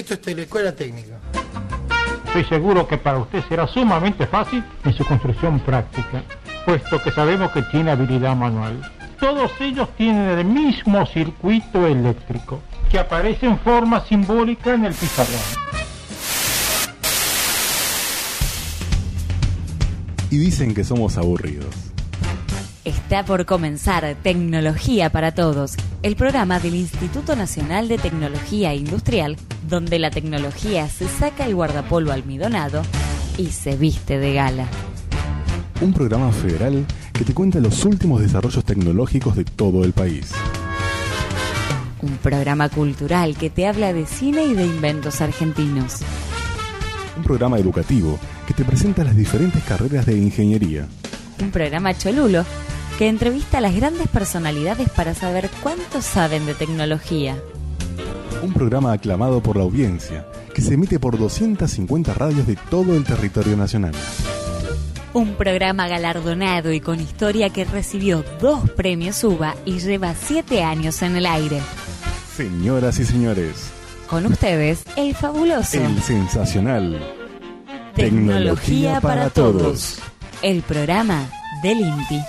esto es Teleescuela Técnica. Estoy seguro que para usted será sumamente fácil en su construcción práctica, puesto que sabemos que tiene habilidad manual. Todos ellos tienen el mismo circuito eléctrico, que aparece en forma simbólica en el pizarrón. Y dicen que somos aburridos. Está por comenzar Tecnología para Todos, el programa del Instituto Nacional de Tecnología Industrial, donde la tecnología se saca el guardapolvo almidonado y se viste de gala. Un programa federal que te cuenta los últimos desarrollos tecnológicos de todo el país. Un programa cultural que te habla de cine y de inventos argentinos. Un programa educativo que te presenta las diferentes carreras de ingeniería. Un programa cholulo que entrevista a las grandes personalidades para saber cuánto saben de tecnología. Un programa aclamado por la audiencia que se emite por 250 radios de todo el territorio nacional. Un programa galardonado y con historia que recibió 2 premios UBA y lleva 7 años en el aire. Señoras y señores, con ustedes, el fabuloso, el sensacional Tecnología para Todos, el programa del INTI.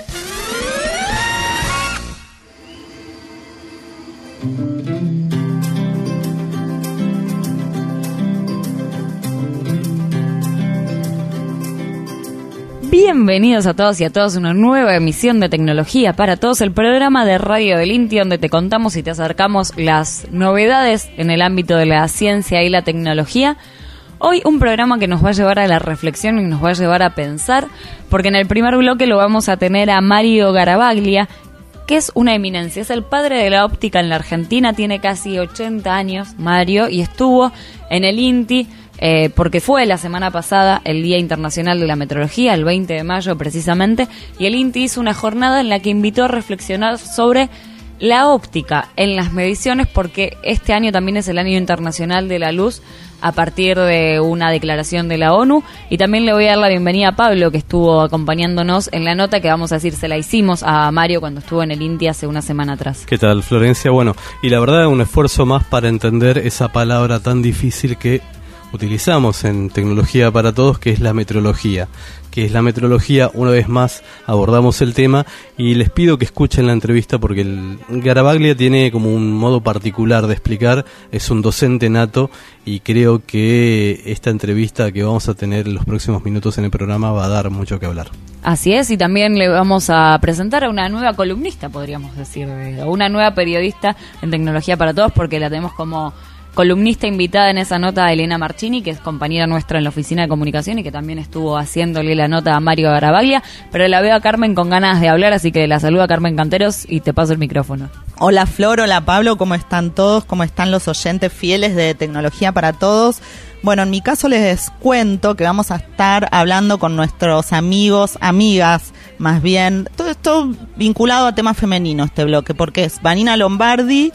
Bienvenidos a todos y a todas a una nueva emisión de Tecnología para Todos, el programa de radio del INTI donde te contamos y te acercamos las novedades en el ámbito de la ciencia y la tecnología. Hoy un programa que nos va a llevar a la reflexión y nos va a llevar a pensar, porque en el primer bloque lo vamos a tener a Mario Garavaglia, que es una eminencia, es el padre de la óptica en la Argentina, tiene casi 80 años Mario y estuvo en el INTI porque fue la semana pasada el Día Internacional de la Metrología, el 20 de mayo precisamente, y el INTI hizo una jornada en la que invitó a reflexionar sobre la óptica en las mediciones, porque este año también es el Año Internacional de la Luz a partir de una declaración de la ONU. Y también le voy a dar la bienvenida a Pablo, que estuvo acompañándonos en la nota que vamos a decir, se la hicimos a Mario cuando estuvo en el INTI hace una semana atrás. ¿Qué tal, Florencia? Bueno, y la verdad un esfuerzo más para entender esa palabra tan difícil que utilizamos en Tecnología para Todos, que es la metrología. Que es la metrología, una vez más abordamos el tema y les pido que escuchen la entrevista porque el Garavaglia tiene como un modo particular de explicar, es un docente nato y creo que esta entrevista que vamos a tener en los próximos minutos en el programa va a dar mucho que hablar. Así es, y también le vamos a presentar a una nueva columnista, podríamos decir, o una nueva periodista en Tecnología para Todos, porque la tenemos como columnista invitada en esa nota a Elena Marchini, que es compañera nuestra en la oficina de comunicación y que también estuvo haciéndole la nota a Mario Garavaglia, pero la veo a Carmen con ganas de hablar, así que la saludo a Carmen Canteros y te paso el micrófono. Hola Flor, hola Pablo, ¿cómo están todos? ¿Cómo están los oyentes fieles de Tecnología para Todos? Bueno, en mi caso les cuento que vamos a estar hablando con nuestros amigos, amigas, más bien, todo esto vinculado a temas femeninos, este bloque, porque es Vanina Lombardi,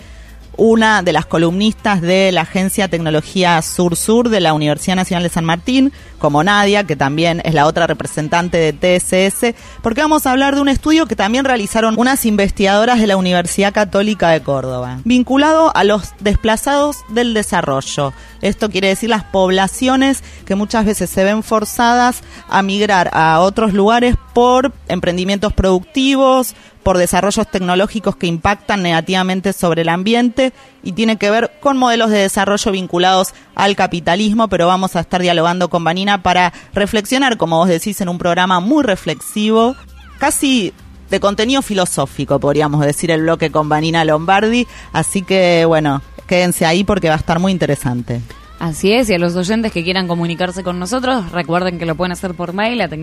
una de las columnistas de la agencia Tecnología Sur-Sur de la Universidad Nacional de San Martín, como Nadia, que también es la otra representante de TSS, porque vamos a hablar de un estudio que también realizaron unas investigadoras de la Universidad Católica de Córdoba, vinculado a los desplazados del desarrollo. Esto quiere decir las poblaciones que muchas veces se ven forzadas a migrar a otros lugares por emprendimientos productivos, por desarrollos tecnológicos que impactan negativamente sobre el ambiente y tiene que ver con modelos de desarrollo vinculados al capitalismo, pero vamos a estar dialogando con Vanina para reflexionar, como vos decís, en un programa muy reflexivo, casi de contenido filosófico, podríamos decir, el bloque con Vanina Lombardi, así que bueno, quédense ahí porque va a estar muy interesante. Así es, y a los oyentes que quieran comunicarse con nosotros, recuerden que lo pueden hacer por mail a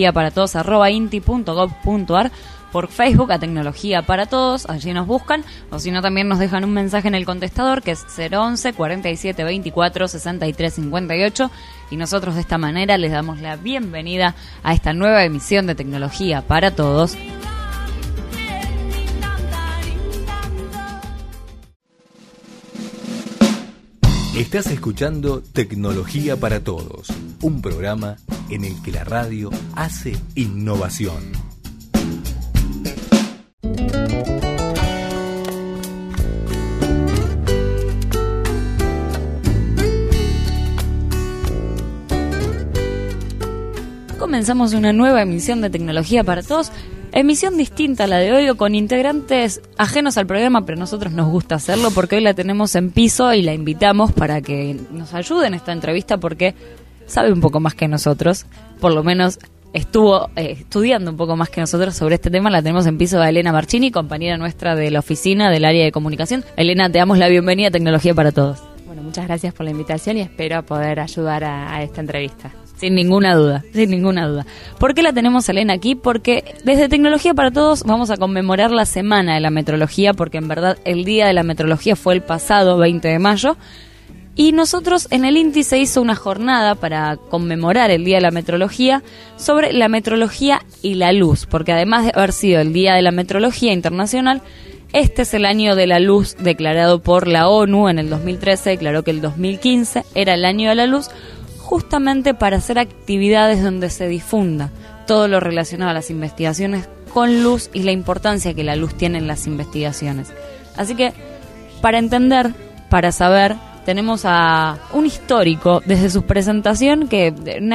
tecnologiaparatodos@inti.gov.ar, por Facebook a Tecnología para Todos, allí nos buscan, o si no también nos dejan un mensaje en el contestador que es 011 47 24 63 58 y nosotros de esta manera les damos la bienvenida a esta nueva emisión de Tecnología para Todos. Estás escuchando Tecnología para Todos, un programa en el que la radio hace innovación. comenzamos una nueva emisión de Tecnología para Todos, emisión distinta a la de hoy, con integrantes ajenos al programa, pero a nosotros nos gusta hacerlo porque hoy la tenemos en piso y la invitamos para que nos ayude en esta entrevista porque sabe un poco más que nosotros, por lo menos estuvo estudiando un poco más que nosotros sobre este tema. La tenemos en piso a Elena Marchini, compañera nuestra de la oficina del área de comunicación. Elena, te damos la bienvenida a Tecnología para Todos. Bueno, muchas gracias por la invitación y espero poder ayudar a esta entrevista. Sin ninguna duda, sin ninguna duda. ¿Por qué la tenemos a Elena aquí? Porque desde Tecnología para Todos vamos a conmemorar la Semana de la Metrología, porque en verdad el Día de la Metrología fue el pasado 20 de mayo. Y nosotros en el INTI se hizo una jornada para conmemorar el Día de la Metrología sobre la metrología y la luz, porque además de haber sido el Día de la Metrología Internacional, este es el año de la luz declarado por la ONU en el 2013, declaró que el 2015 era el año de la luz, justamente para hacer actividades donde se difunda todo lo relacionado a las investigaciones con luz y la importancia que la luz tiene en las investigaciones. Así que, para entender, para saber, tenemos a un histórico desde su presentación, que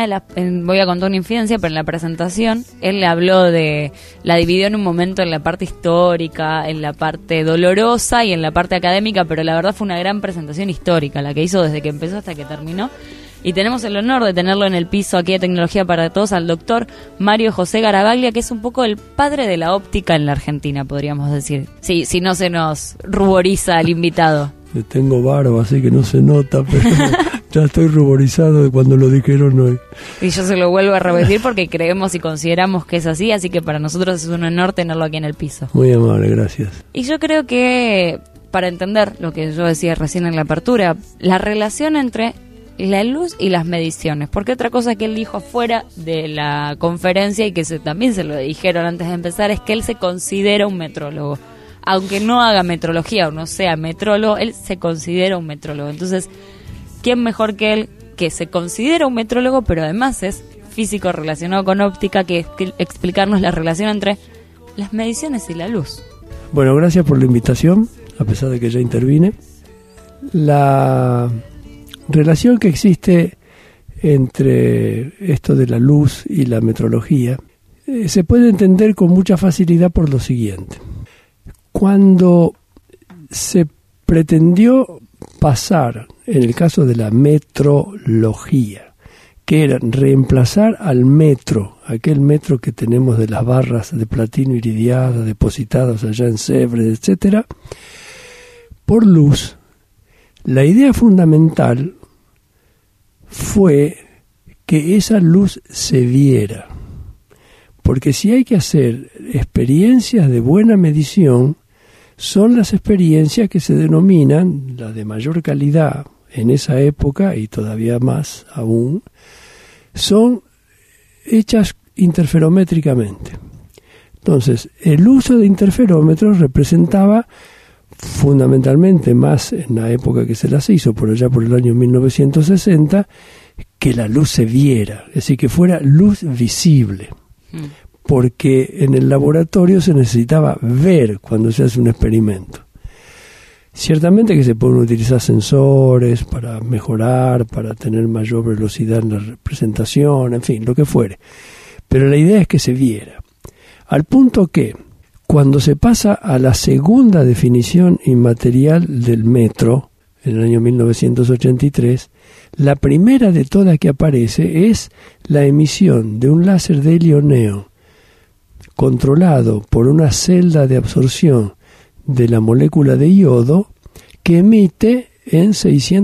voy a contar una infidencia, pero en la presentación él le habló la dividió en un momento en la parte histórica, en la parte dolorosa y en la parte académica, pero la verdad fue una gran presentación histórica, la que hizo desde que empezó hasta que terminó. Y tenemos el honor de tenerlo en el piso aquí de Tecnología para Todos al doctor Mario José Garavaglia, que es un poco el padre de la óptica en la Argentina, podríamos decir. Sí, si no se nos ruboriza el invitado. Tengo barba, así que no se nota, pero ya estoy ruborizado de cuando lo dijeron hoy. Y yo se lo vuelvo a repetir porque creemos y consideramos que es así que para nosotros es un honor tenerlo aquí en el piso. Muy amable, gracias. Y yo creo que, para entender lo que yo decía recién en la apertura, la relación entre la luz y las mediciones, porque otra cosa que él dijo afuera de la conferencia y que también se lo dijeron antes de empezar es que él se considera un metrólogo. Aunque no haga metrología o no sea metrólogo, él se considera un metrólogo. Entonces, ¿quién mejor que él, que se considera un metrólogo, pero además es físico relacionado con óptica, que explicarnos la relación entre las mediciones y la luz? Bueno, gracias por la invitación, a pesar de que ya intervine. La relación que existe entre esto de la luz y la metrología se puede entender con mucha facilidad por lo siguiente. Cuando se pretendió pasar, en el caso de la metrología, que era reemplazar al metro, aquel metro que tenemos de las barras de platino iridiada depositadas allá en Sèvres, etcétera, por luz, la idea fundamental fue que esa luz se viera. Porque si hay que hacer experiencias de buena medición, son las experiencias que se denominan, las de mayor calidad en esa época y todavía más aún, son hechas interferométricamente. Entonces, el uso de interferómetros representaba fundamentalmente, más en la época que se las hizo, por allá por el año 1960, que la luz se viera, es decir, que fuera luz visible. Porque en el laboratorio se necesitaba ver cuando se hace un experimento. Ciertamente que se pueden utilizar sensores para mejorar, para tener mayor velocidad en la representación, en fin, lo que fuere. Pero la idea es que se viera. Al punto que, cuando se pasa a la segunda definición inmaterial del metro, en el año 1983, la primera de todas que aparece es la emisión de un láser de helio-neón controlado por una celda de absorción de la molécula de yodo que emite en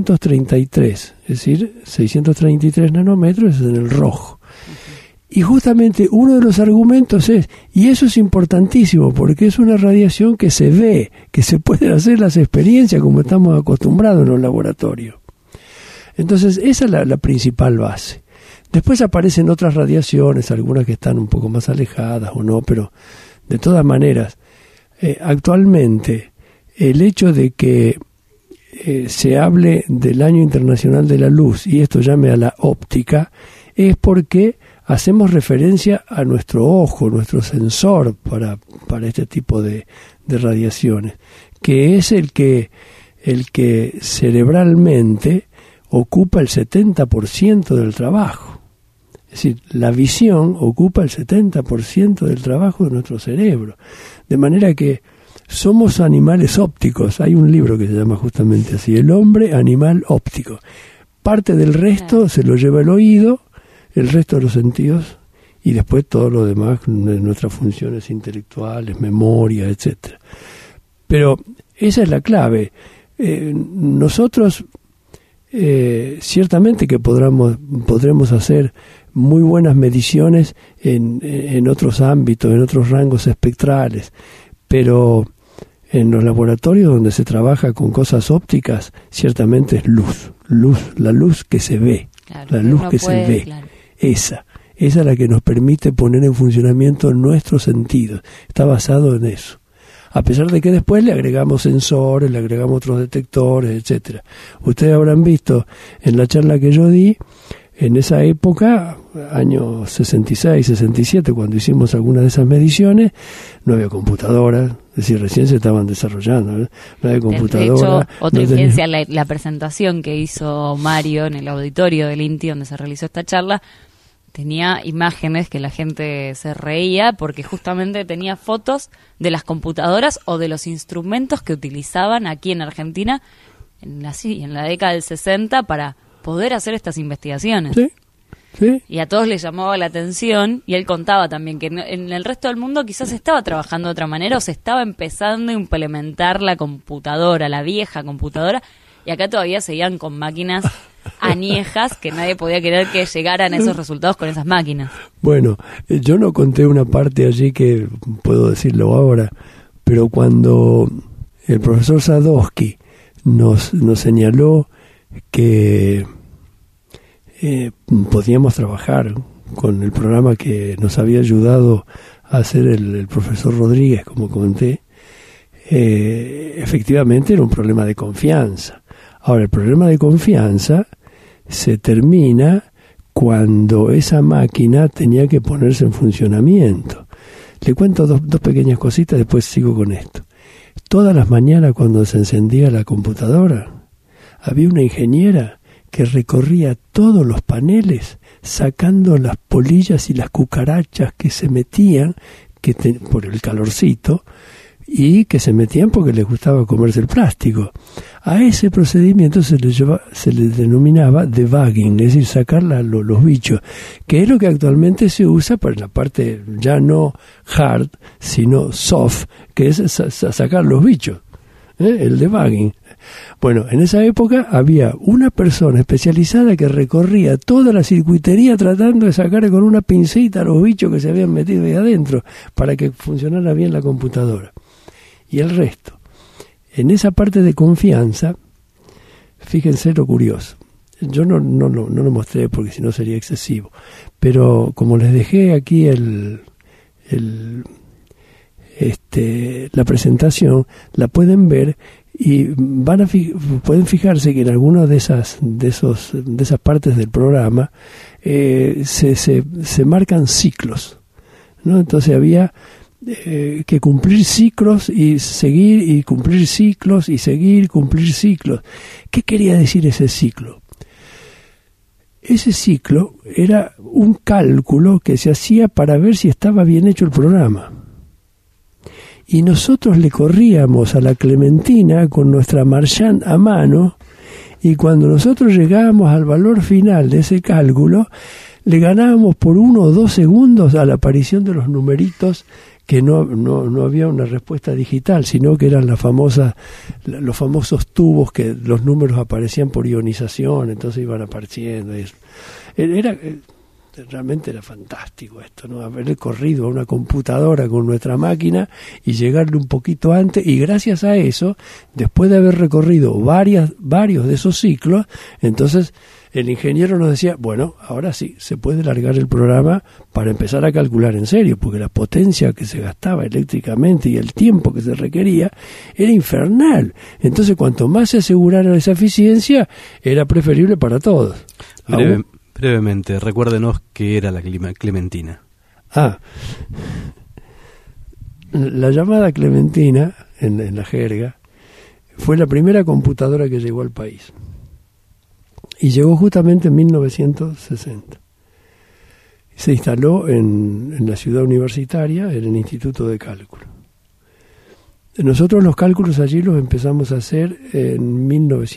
633, es decir, 633 nanómetros es en el rojo. Y justamente uno de los argumentos es, y eso es importantísimo porque es una radiación que se ve, que se pueden hacer las experiencias como estamos acostumbrados en los laboratorios. Entonces esa es la principal base. Después aparecen otras radiaciones, algunas que están un poco más alejadas o no, pero de todas maneras, actualmente el hecho de que se hable del Año Internacional de la Luz y esto llame a la óptica es porque hacemos referencia a nuestro ojo, nuestro sensor para este tipo de radiaciones, que es el que cerebralmente ocupa el 70% del trabajo. Es decir, la visión ocupa el 70% del trabajo de nuestro cerebro. De manera que somos animales ópticos. Hay un libro que se llama justamente así, El hombre animal óptico. Parte del resto se lo lleva el oído, el resto de los sentidos, y después todo lo demás, nuestras funciones intelectuales, memoria, etcétera. Pero esa es la clave. Nosotros ciertamente que podremos hacer muy buenas mediciones en otros ámbitos, en otros rangos espectrales, pero en los laboratorios donde se trabaja con cosas ópticas, ciertamente es luz, la luz que se ve, claro, la luz que se ve, claro. Esa es la que nos permite poner en funcionamiento nuestros sentidos, está basado en eso. A pesar de que después le agregamos sensores, le agregamos otros detectores, etcétera. Ustedes habrán visto en la charla que yo di, en esa época, años 66, 67, cuando hicimos algunas de esas mediciones, no había computadoras, es decir, recién se estaban desarrollando, ¿no? No había computadora. De hecho, otra evidencia, la presentación que hizo Mario en el auditorio del INTI, donde se realizó esta charla, tenía imágenes que la gente se reía porque justamente tenía fotos de las computadoras o de los instrumentos que utilizaban aquí en Argentina en la década del 60 para poder hacer estas investigaciones. Sí, sí. Y a todos les llamaba la atención, y él contaba también que en el resto del mundo quizás se estaba trabajando de otra manera o se estaba empezando a implementar la computadora, la vieja computadora, y acá todavía seguían con máquinas añejas que nadie podía creer que llegaran a esos resultados con esas máquinas. Bueno, yo no conté una parte allí que puedo decirlo ahora, pero cuando el profesor Sadowski nos señaló que podíamos trabajar con el programa que nos había ayudado a hacer el profesor Rodríguez, como comenté, efectivamente era un problema de confianza. Ahora, el problema de confianza se termina cuando esa máquina tenía que ponerse en funcionamiento. Le cuento dos pequeñas cositas, después sigo con esto. Todas las mañanas cuando se encendía la computadora, había una ingeniera que recorría todos los paneles sacando las polillas y las cucarachas que se metían por el calorcito y que se metían porque les gustaba comerse el plástico. A ese procedimiento se le denominaba debugging, es decir, sacar los bichos, que es lo que actualmente se usa para la parte ya no hard, sino soft, que es sacar los bichos, el debugging. Bueno, en esa época había una persona especializada que recorría toda la circuitería tratando de sacar con una pincita los bichos que se habían metido ahí adentro para que funcionara bien la computadora. Y el resto, en esa parte de confianza, fíjense lo curioso. Yo no lo mostré porque si no sería excesivo, pero como les dejé aquí la presentación, la pueden ver y pueden fijarse que en algunas de esas partes del programa se marcan ciclos, ¿no? Entonces había que cumplir ciclos y seguir y cumplir ciclos y seguir, cumplir ciclos. ¿Qué quería decir ese ciclo? Ese ciclo era un cálculo que se hacía para ver si estaba bien hecho el programa. Y nosotros le corríamos a la Clementina con nuestra Marchand a mano, y cuando nosotros llegábamos al valor final de ese cálculo, le ganábamos por 1 o 2 segundos a la aparición de los numeritos, que no había una respuesta digital, sino que eran los famosos tubos que los números aparecían por ionización, entonces iban apareciendo. Realmente era fantástico esto, ¿no? Haber corrido a una computadora con nuestra máquina y llegarle un poquito antes, y gracias a eso, después de haber recorrido varios de esos ciclos, entonces el ingeniero nos decía, bueno, ahora sí, se puede largar el programa para empezar a calcular en serio, porque la potencia que se gastaba eléctricamente y el tiempo que se requería era infernal. Entonces, cuanto más se asegurara esa eficiencia, era preferible para todos. Brevemente, recuérdenos qué era la Clementina. La llamada Clementina, en la jerga, fue la primera computadora que llegó al país. Y llegó justamente en 1960. Se instaló en la ciudad universitaria, en el Instituto de Cálculo. Nosotros los cálculos allí los empezamos a hacer en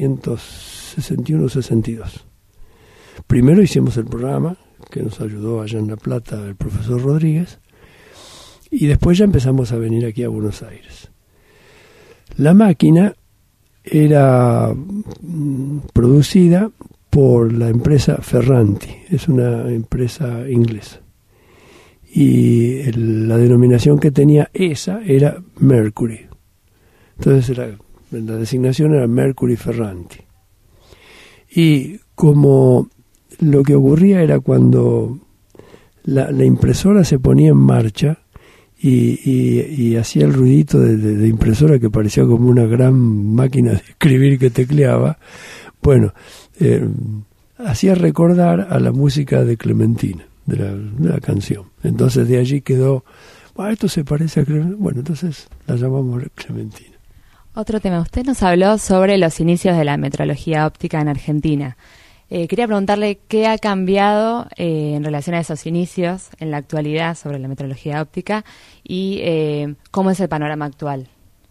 1961-62. Primero hicimos el programa, que nos ayudó allá en La Plata el profesor Rodríguez, y después ya empezamos a venir aquí a Buenos Aires. La máquina era producida por la empresa Ferranti, es una empresa inglesa. Y la denominación que tenía esa era Mercury. Entonces la designación era Mercury Ferranti. Y como lo que ocurría era cuando la impresora se ponía en marcha y hacía el ruidito de impresora que parecía como una gran máquina de escribir que tecleaba, bueno, hacía recordar a la música de Clementina, de la canción. Entonces de allí quedó, esto se parece a Clementina, bueno, entonces la llamamos Clementina. Otro tema, usted nos habló sobre los inicios de la metrología óptica en Argentina. Quería preguntarle qué ha cambiado en relación a esos inicios en la actualidad sobre la metrología óptica y cómo es el panorama actual.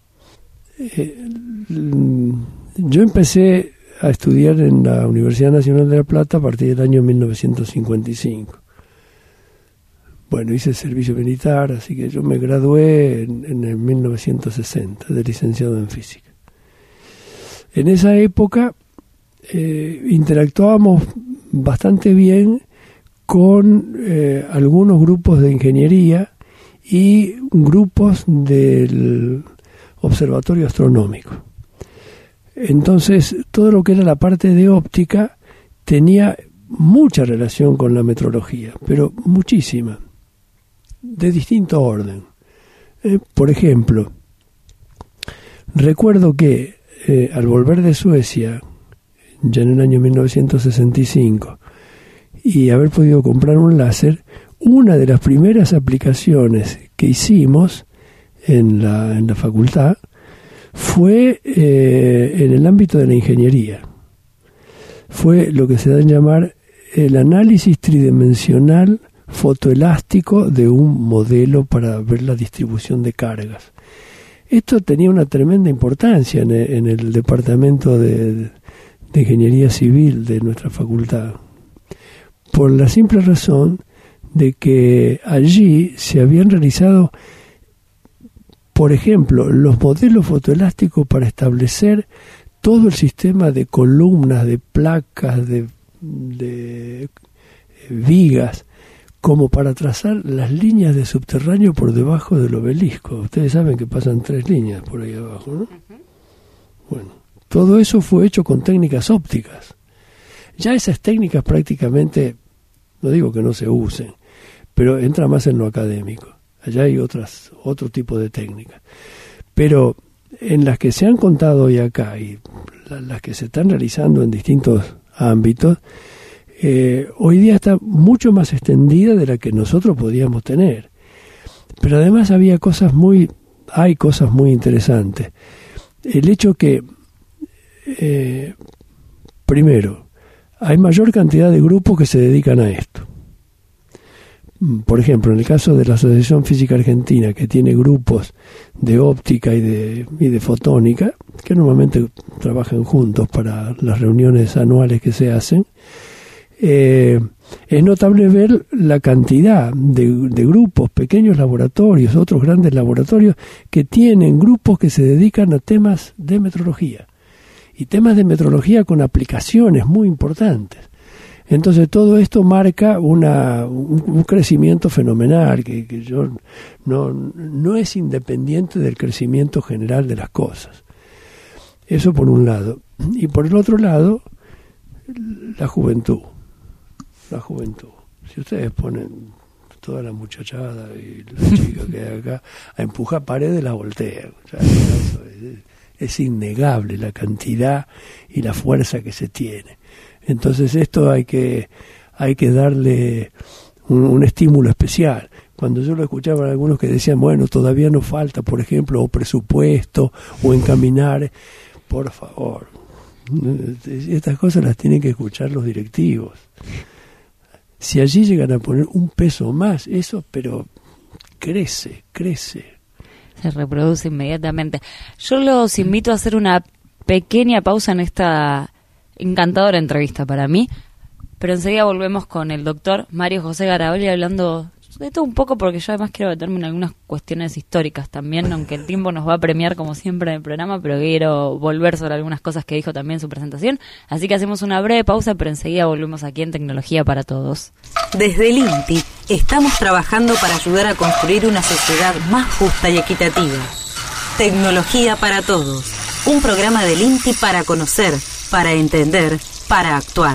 Yo empecé a estudiar en la Universidad Nacional de La Plata a partir del año 1955. Bueno, hice el servicio militar, así que yo me gradué en el 1960 de licenciado en física. En esa época interactuábamos bastante bien con algunos grupos de ingeniería y grupos del observatorio astronómico. Entonces, todo lo que era la parte de óptica tenía mucha relación con la metrología, pero muchísima, de distinto orden. Por ejemplo, recuerdo que al volver de Suecia, ya en el año 1965, y haber podido comprar un láser, una de las primeras aplicaciones que hicimos en la facultad fue en el ámbito de la ingeniería. Fue lo que se da en llamar el análisis tridimensional fotoelástico de un modelo para ver la distribución de cargas. Esto tenía una tremenda importancia en el departamento de Ingeniería Civil de nuestra facultad, por la simple razón de que allí se habían realizado, por ejemplo, los modelos fotoelásticos para establecer todo el sistema de columnas, de placas, de vigas, como para trazar las líneas de subterráneo por debajo del obelisco. Ustedes saben que pasan 3 líneas por ahí abajo, ¿no? Bueno, todo eso fue hecho con técnicas ópticas. Ya esas técnicas prácticamente, no digo que no se usen, pero entra más en lo académico. Allá hay otro tipo de técnicas. Pero en las que se han contado hoy acá y las que se están realizando en distintos ámbitos, hoy día está mucho más extendida de la que nosotros podíamos tener. Pero además hay cosas muy interesantes. El hecho que, primero, hay mayor cantidad de grupos que se dedican a esto. Por ejemplo, en el caso de la Asociación Física Argentina, que tiene grupos de óptica y de fotónica, que normalmente trabajan juntos para las reuniones anuales que se hacen, es notable ver la cantidad de grupos, pequeños laboratorios, otros grandes laboratorios, que tienen grupos que se dedican a temas de metrología. Y temas de metrología con aplicaciones muy importantes. Entonces todo esto marca un crecimiento fenomenal que yo no es independiente del crecimiento general de las cosas. Eso por un lado. Y por el otro lado, la juventud. La juventud. Si ustedes ponen toda la muchachada y la chica que hay acá a empujar paredes, la voltean. O sea, es innegable la cantidad y la fuerza que se tiene. Entonces esto hay que darle un estímulo especial. Cuando yo lo escuchaba a algunos que decían, bueno, todavía nos falta, por ejemplo, o presupuesto, o encaminar, por favor, estas cosas las tienen que escuchar los directivos. Si allí llegan a poner un peso más, eso, pero crece. Se reproduce inmediatamente. Yo los invito a hacer una pequeña pausa en esta encantadora entrevista para mí, pero enseguida volvemos con el doctor Mario José Garavaglia hablando de todo un poco, porque yo además quiero meterme en algunas cuestiones históricas también, aunque el tiempo nos va a premiar como siempre en el programa, pero quiero volver sobre algunas cosas que dijo también en su presentación. Así que hacemos una breve pausa, pero enseguida volvemos aquí en Tecnología para Todos. Desde el INTI estamos trabajando para ayudar a construir una sociedad más justa y equitativa. Tecnología para Todos, un programa del INTI para conocer, para entender, para actuar.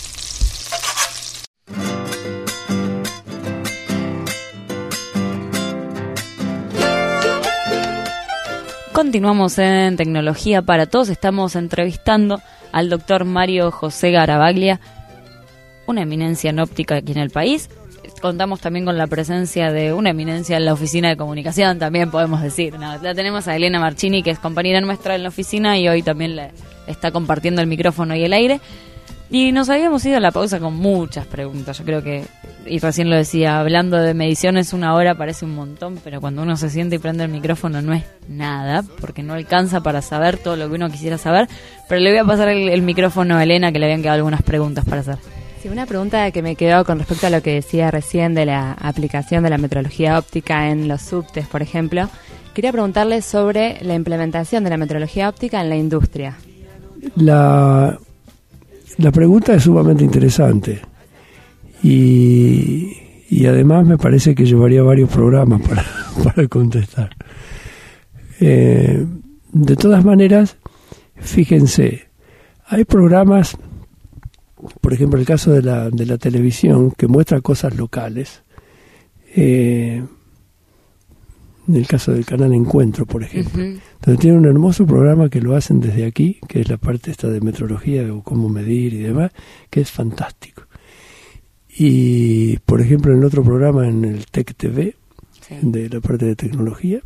Continuamos en Tecnología para Todos. Estamos entrevistando al doctor Mario José Garavaglia, una eminencia en óptica aquí en el país. Contamos también con la presencia de una eminencia en la oficina de comunicación, también podemos decir. No, la tenemos a Elena Marchini, que es compañera nuestra en la oficina y hoy también le está compartiendo el micrófono y el aire. Y nos habíamos ido a la pausa con muchas preguntas. Yo creo que, y recién lo decía, hablando de mediciones, 1 hora parece un montón, pero cuando uno se siente y prende el micrófono no es nada, porque no alcanza para saber todo lo que uno quisiera saber. Pero le voy a pasar el micrófono a Elena, que le habían quedado algunas preguntas para hacer. Sí, una pregunta que me quedó con respecto a lo que decía recién de la aplicación de la metrología óptica en los subtes, por ejemplo. Quería preguntarle sobre la implementación de la metrología óptica en la industria. La pregunta es sumamente interesante y además me parece que llevaría varios programas para contestar. De todas maneras, fíjense, hay programas, por ejemplo el caso de la televisión, que muestra cosas locales. En el caso del canal Encuentro, por ejemplo, donde tiene un hermoso programa que lo hacen desde aquí, que es la parte esta de metrología o cómo medir y demás, que es fantástico. Y, por ejemplo, en otro programa, en el Tech TV, de la parte de tecnología,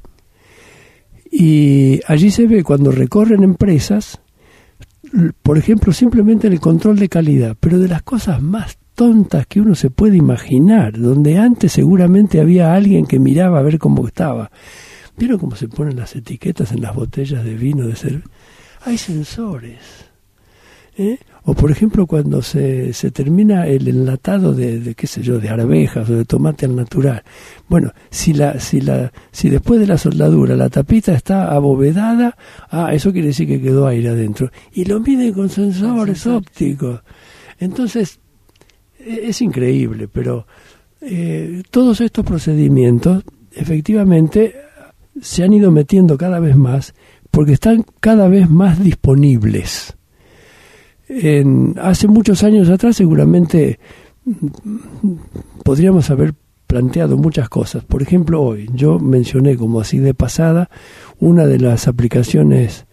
y allí se ve cuando recorren empresas, por ejemplo, simplemente el control de calidad, pero de las cosas más tontas que uno se puede imaginar, donde antes seguramente había alguien que miraba a ver cómo estaba. ¿Vieron cómo se ponen las etiquetas en las botellas de vino, de cerveza? Hay sensores. O por ejemplo cuando se termina el enlatado de qué sé yo, de arvejas o de tomate al natural. Bueno, si después de la soldadura la tapita está abovedada, eso quiere decir que quedó aire adentro. Y lo miden con sensores ópticos. Entonces, es increíble, pero todos estos procedimientos efectivamente se han ido metiendo cada vez más porque están cada vez más disponibles. Hace muchos años atrás seguramente podríamos haber planteado muchas cosas. Por ejemplo, hoy yo mencioné como así de pasada una de las aplicaciones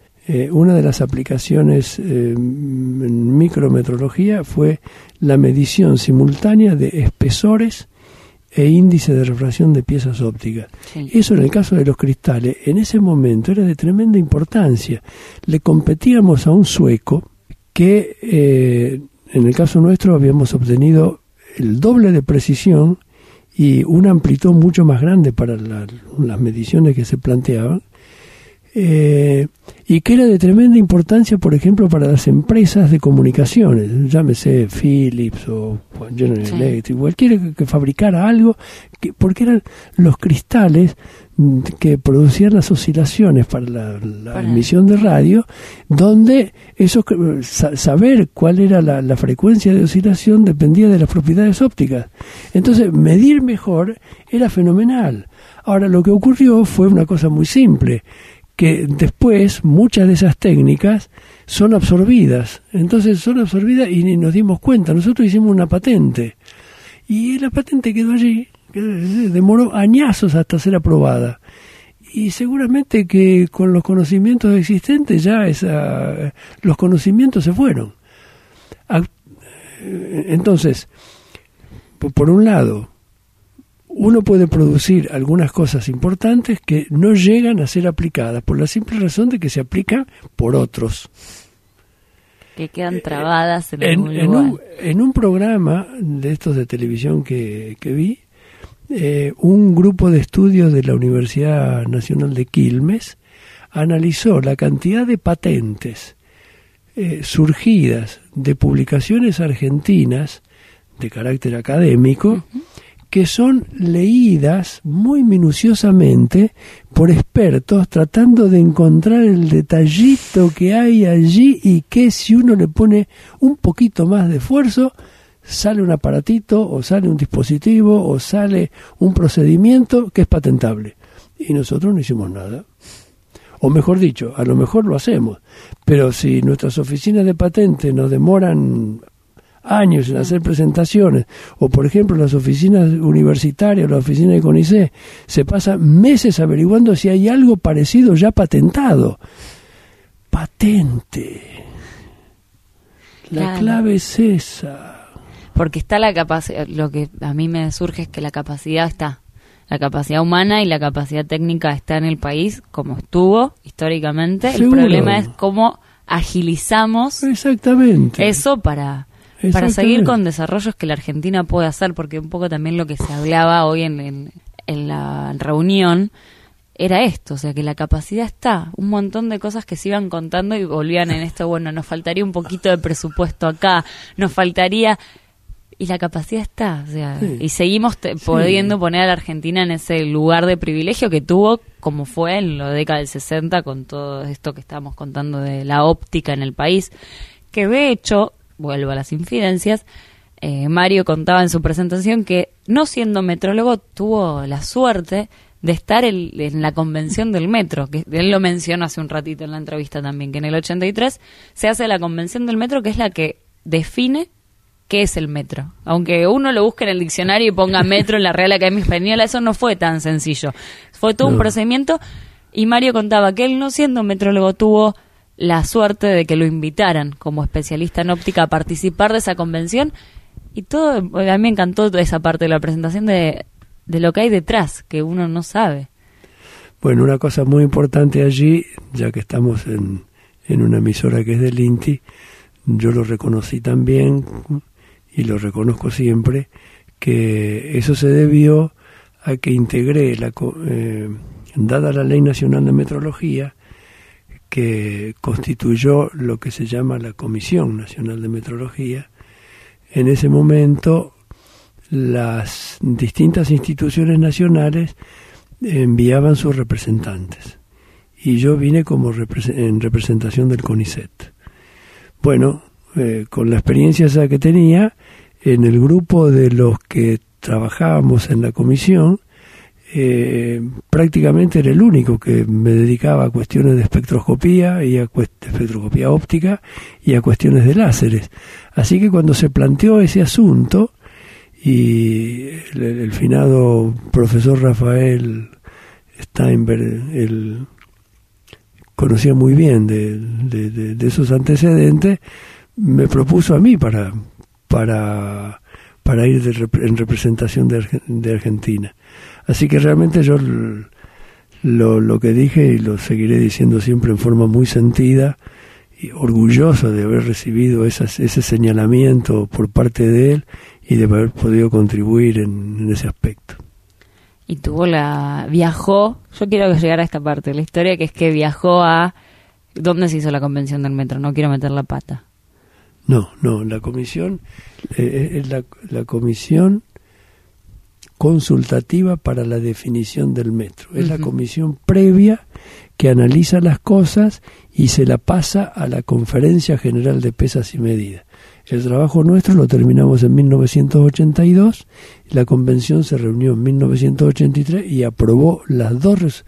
en micrometrología fue la medición simultánea de espesores e índice de refracción de piezas ópticas. Sí. Eso en el caso de los cristales, en ese momento era de tremenda importancia. Le competíamos a un sueco que en el caso nuestro habíamos obtenido el doble de precisión y una amplitud mucho más grande para las mediciones que se planteaban. Y que era de tremenda importancia, por ejemplo, para las empresas de comunicaciones, llámese Philips o General Electric, cualquiera que fabricara algo, porque eran los cristales que producían las oscilaciones para la emisión de radio, donde saber cuál era la frecuencia de oscilación dependía de las propiedades ópticas. Entonces, medir mejor era fenomenal. Ahora, lo que ocurrió fue una cosa muy simple, que después muchas de esas técnicas son absorbidas. Entonces son absorbidas y nos dimos cuenta. Nosotros hicimos una patente y la patente quedó allí, demoró añazos hasta ser aprobada. Y seguramente que con los conocimientos existentes ya los conocimientos se fueron. Entonces, por un lado, uno puede producir algunas cosas importantes que no llegan a ser aplicadas por la simple razón de que se aplican por otros. que quedan trabadas en algún lugar. En un programa de estos de televisión que vi, un grupo de estudios de la Universidad Nacional de Quilmes analizó la cantidad de patentes surgidas de publicaciones argentinas de carácter académico, que son leídas muy minuciosamente por expertos tratando de encontrar el detallito que hay allí y que si uno le pone un poquito más de esfuerzo, sale un aparatito o sale un dispositivo o sale un procedimiento que es patentable. Y nosotros no hicimos nada. O mejor dicho, a lo mejor lo hacemos, pero si nuestras oficinas de patente nos demoran años en hacer presentaciones, o por ejemplo las oficinas universitarias, la oficina de CONICET, se pasan meses averiguando si hay algo parecido ya patentado. Patente. La clave es esa. Porque está la capacidad, lo que a mí me surge es que la capacidad está. La capacidad humana y la capacidad técnica está en el país, como estuvo históricamente. Seguro. El problema es cómo agilizamos eso para seguir con desarrollos que la Argentina puede hacer, porque un poco también lo que se hablaba hoy en la reunión era esto, o sea, que la capacidad está, un montón de cosas que se iban contando y volvían en esto, bueno, nos faltaría un poquito de presupuesto acá, nos faltaría... Y la capacidad está, o sea, y seguimos pudiendo poner a la Argentina en ese lugar de privilegio que tuvo, como fue en la década del 60, con todo esto que estábamos contando de la óptica en el país, que de hecho, vuelvo a las infidencias, Mario contaba en su presentación que, no siendo metrólogo, tuvo la suerte de estar en la convención del metro, que él lo mencionó hace un ratito en la entrevista también, que en el 83 se hace la convención del metro, que es la que define ¿qué es el metro? Aunque uno lo busque en el diccionario y ponga metro en la Real Academia Española, eso no fue tan sencillo. Fue todo un procedimiento, y Mario contaba que él, no siendo metrólogo, tuvo la suerte de que lo invitaran como especialista en óptica a participar de esa convención, y todo, a mí me encantó toda esa parte de la presentación de lo que hay detrás, que uno no sabe. Bueno, una cosa muy importante allí, ya que estamos en una emisora que es del INTI, yo lo reconocí también, y lo reconozco siempre, que eso se debió a que integré, dada la Ley Nacional de Metrología, que constituyó lo que se llama la Comisión Nacional de Metrología. En ese momento, las distintas instituciones nacionales enviaban sus representantes, y yo vine como en representación del CONICET. Bueno, con la experiencia esa que tenía, en el grupo de los que trabajábamos en la comisión, prácticamente era el único que me dedicaba a cuestiones de espectroscopía y a espectroscopía óptica y a cuestiones de láseres. Así que cuando se planteó ese asunto, y el finado profesor Rafael Steinberg, él conocía muy bien de esos antecedentes, me propuso a mí para ir en representación de Argentina. Así que realmente yo lo que dije, y lo seguiré diciendo siempre en forma muy sentida, y orgulloso de haber recibido ese señalamiento por parte de él y de haber podido contribuir en ese aspecto. Y viajó, yo quiero llegar a esta parte de la historia, que es que viajó a... ¿Dónde se hizo la convención del metro? No quiero meter la pata. No, la comisión es la comisión consultativa para la definición del metro. Es la comisión previa que analiza las cosas y se la pasa a la Conferencia General de Pesas y Medidas. El trabajo nuestro lo terminamos en 1982, la convención se reunió en 1983 y aprobó los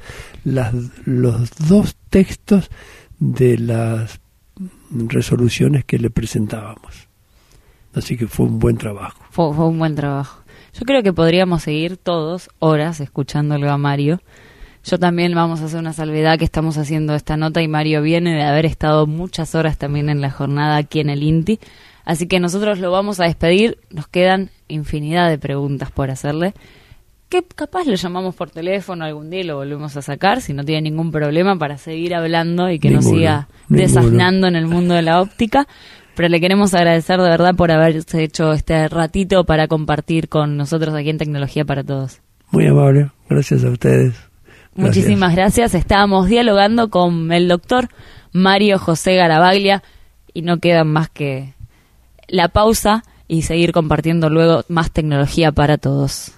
dos textos de las resoluciones que le presentábamos. Así que fue un buen trabajo. Fue un buen trabajo. Yo creo que podríamos seguir todos horas escuchándolo a Mario. Yo también vamos a hacer una salvedad, que estamos haciendo esta nota y Mario viene de haber estado muchas horas también en la jornada aquí en el INTI. Así que nosotros lo vamos a despedir. Nos quedan infinidad de preguntas por hacerle, que capaz lo llamamos por teléfono algún día y lo volvemos a sacar, si no tiene ningún problema, para seguir hablando y que nos siga desasnando en el mundo de la óptica. Pero le queremos agradecer de verdad por haberse hecho este ratito para compartir con nosotros aquí en Tecnología para Todos. Muy amable, gracias a ustedes. Muchísimas gracias. Estábamos dialogando con el doctor Mario José Garavaglia y no queda más que la pausa y seguir compartiendo luego más tecnología para todos.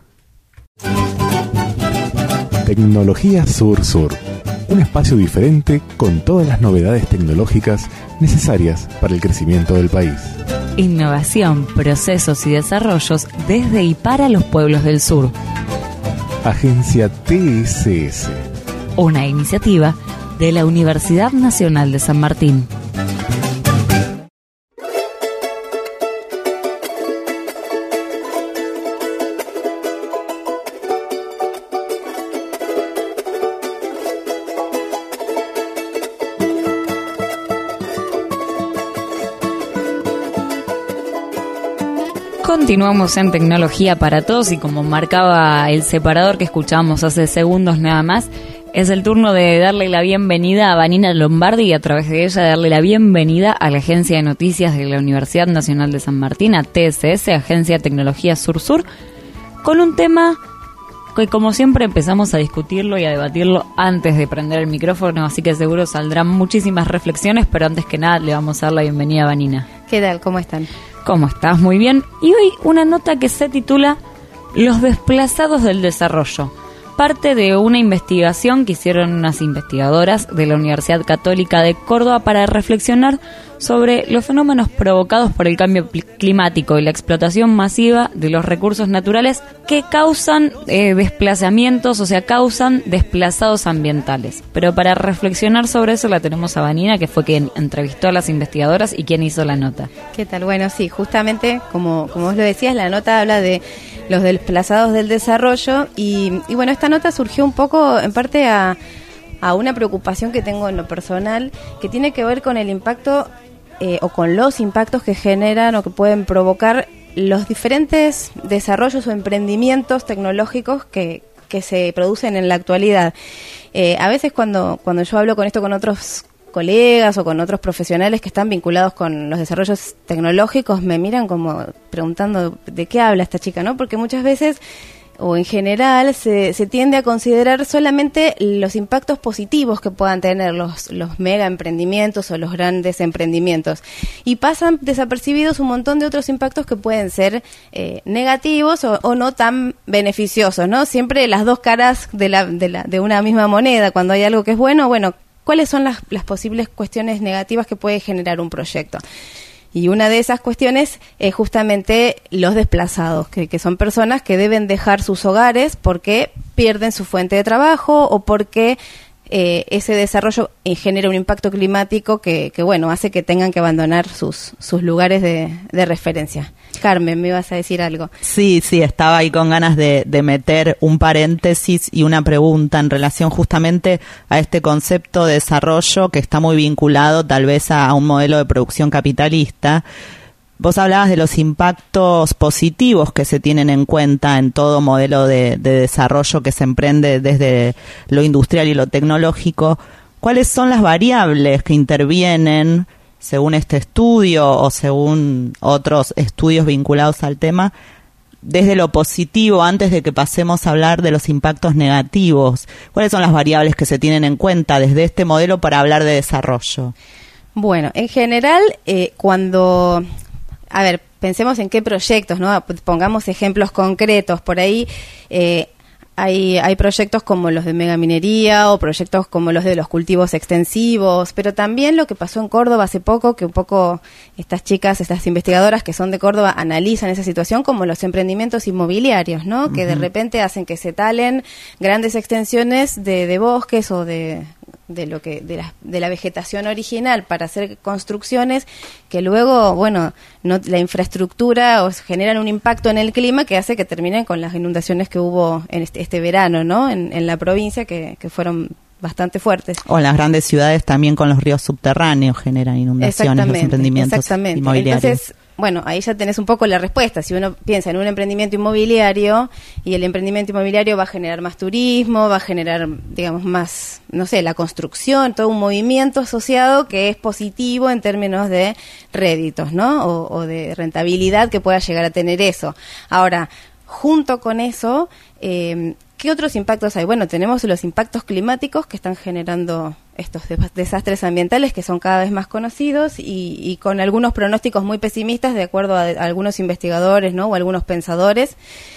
Tecnología Sur-Sur, un espacio diferente con todas las novedades tecnológicas necesarias para el crecimiento del país. Innovación, procesos y desarrollos desde y para los pueblos del sur. Agencia TSS. Una iniciativa de la Universidad Nacional de San Martín. Continuamos en Tecnología para Todos y como marcaba el separador que escuchábamos hace segundos nada más, es el turno de darle la bienvenida a Vanina Lombardi y a través de ella darle la bienvenida a la Agencia de Noticias de la Universidad Nacional de San Martín, a TSS, Agencia Tecnología Sur-Sur, con un tema que como siempre empezamos a discutirlo y a debatirlo antes de prender el micrófono, así que seguro saldrán muchísimas reflexiones, pero antes que nada le vamos a dar la bienvenida a Vanina. ¿Qué tal? ¿Cómo están? ¿Cómo estás? Muy bien. Y hoy una nota que se titula Los desplazados del desarrollo. Parte de una investigación que hicieron unas investigadoras de la Universidad Católica de Córdoba para reflexionar sobre los fenómenos provocados por el cambio climático y la explotación masiva de los recursos naturales que causan desplazamientos, o sea, causan desplazados ambientales. Pero para reflexionar sobre eso la tenemos a Vanina, que fue quien entrevistó a las investigadoras y quien hizo la nota. ¿Qué tal? Bueno, sí, justamente, como vos lo decías, la nota habla de los desplazados del desarrollo y bueno, esta nota surgió un poco en parte a una preocupación que tengo en lo personal, que tiene que ver con el impacto o con los impactos que generan o que pueden provocar los diferentes desarrollos o emprendimientos tecnológicos que se producen en la actualidad. A veces cuando yo hablo con esto con otros colegas o con otros profesionales que están vinculados con los desarrollos tecnológicos, me miran como preguntando de qué habla esta chica, ¿no? Porque muchas veces o en general se tiende a considerar solamente los impactos positivos que puedan tener los mega emprendimientos o los grandes emprendimientos y pasan desapercibidos un montón de otros impactos que pueden ser negativos o no tan beneficiosos, ¿no? Siempre las dos caras de una misma moneda. Cuando hay algo que es bueno, ¿cuáles son las posibles cuestiones negativas que puede generar un proyecto? Y una de esas cuestiones es justamente los desplazados, que son personas que deben dejar sus hogares porque pierden su fuente de trabajo o porque ese desarrollo genera un impacto climático que hace que tengan que abandonar sus lugares de referencia. Carmen, ¿me ibas a decir algo? Sí, estaba ahí con ganas de meter un paréntesis y una pregunta en relación justamente a este concepto de desarrollo que está muy vinculado tal vez a un modelo de producción capitalista. Vos hablabas de los impactos positivos que se tienen en cuenta en todo modelo de desarrollo que se emprende desde lo industrial y lo tecnológico. ¿Cuáles son las variables que intervienen, según este estudio o según otros estudios vinculados al tema, desde lo positivo antes de que pasemos a hablar de los impactos negativos? ¿Cuáles son las variables que se tienen en cuenta desde este modelo para hablar de desarrollo? Bueno, en general, pensemos en qué proyectos, ¿no? Pongamos ejemplos concretos. Por ahí hay proyectos como los de megaminería o proyectos como los de los cultivos extensivos, pero también lo que pasó en Córdoba hace poco, que un poco estas investigadoras que son de Córdoba analizan esa situación como los emprendimientos inmobiliarios, ¿no? Que de repente hacen que se talen grandes extensiones de bosques o de la vegetación original para hacer construcciones que luego, la infraestructura generan un impacto en el clima que hace que terminen con las inundaciones que hubo en este verano, ¿no? En la provincia que fueron bastante fuertes. O en las grandes ciudades también con los ríos subterráneos generan inundaciones, los emprendimientos inmobiliarios. Entonces, bueno, ahí ya tenés un poco la respuesta. Si uno piensa en un emprendimiento inmobiliario, y el emprendimiento inmobiliario va a generar más turismo, va a generar, digamos, más, no sé, la construcción, todo un movimiento asociado que es positivo en términos de réditos, ¿no? O de rentabilidad que pueda llegar a tener eso. Ahora, junto con eso, ¿qué otros impactos hay? Bueno, tenemos los impactos climáticos que están generando estos desastres ambientales que son cada vez más conocidos y con algunos pronósticos muy pesimistas de acuerdo a algunos investigadores, ¿no? O algunos pensadores.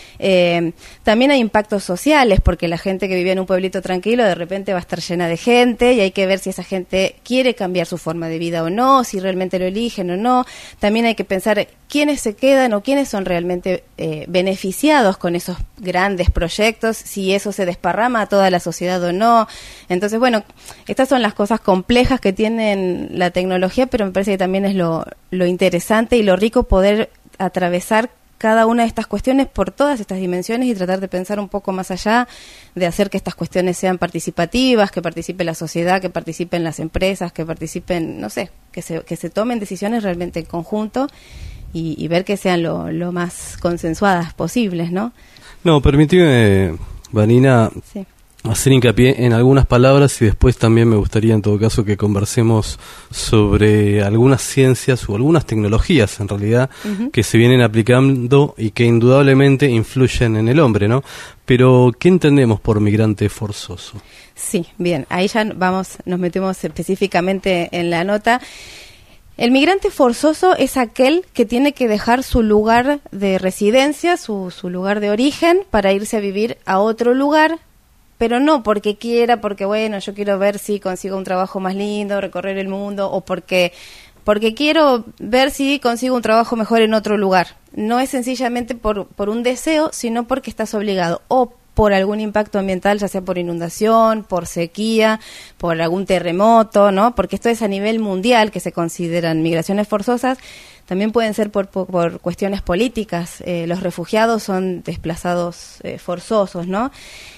También hay impactos sociales, porque la gente que vivía en un pueblito tranquilo de repente va a estar llena de gente y hay que ver si esa gente quiere cambiar su forma de vida o no, si realmente lo eligen o no. También hay que pensar quiénes se quedan o quiénes son realmente beneficiados con esos grandes proyectos, si eso se desparrama a toda la sociedad o no. Entonces, bueno, estas son las cosas complejas que tienen la tecnología, pero me parece que también es lo interesante y lo rico poder atravesar cada una de estas cuestiones por todas estas dimensiones y tratar de pensar un poco más allá, de hacer que estas cuestiones sean participativas, que participe la sociedad, que participen las empresas, que participen, no sé, que se tomen decisiones realmente en conjunto y ver que sean lo más consensuadas posibles, ¿no? No, permíteme, Vanina, sí, hacer hincapié en algunas palabras y después también me gustaría en todo caso que conversemos sobre algunas ciencias o algunas tecnologías en realidad que se vienen aplicando y que indudablemente influyen en el hombre, ¿no? Pero, ¿qué entendemos por migrante forzoso? Sí, bien, ahí ya nos metemos específicamente en la nota. El migrante forzoso es aquel que tiene que dejar su lugar de residencia, su lugar de origen, para irse a vivir a otro lugar, pero no porque quiera, porque bueno, yo quiero ver si consigo un trabajo más lindo, recorrer el mundo, o porque quiero ver si consigo un trabajo mejor en otro lugar. No es sencillamente por un deseo, sino porque estás obligado, o por algún impacto ambiental, ya sea por inundación, por sequía, por algún terremoto, ¿no? Porque esto es a nivel mundial que se consideran migraciones forzosas. También pueden ser por cuestiones políticas. Los refugiados son desplazados forzosos, ¿no?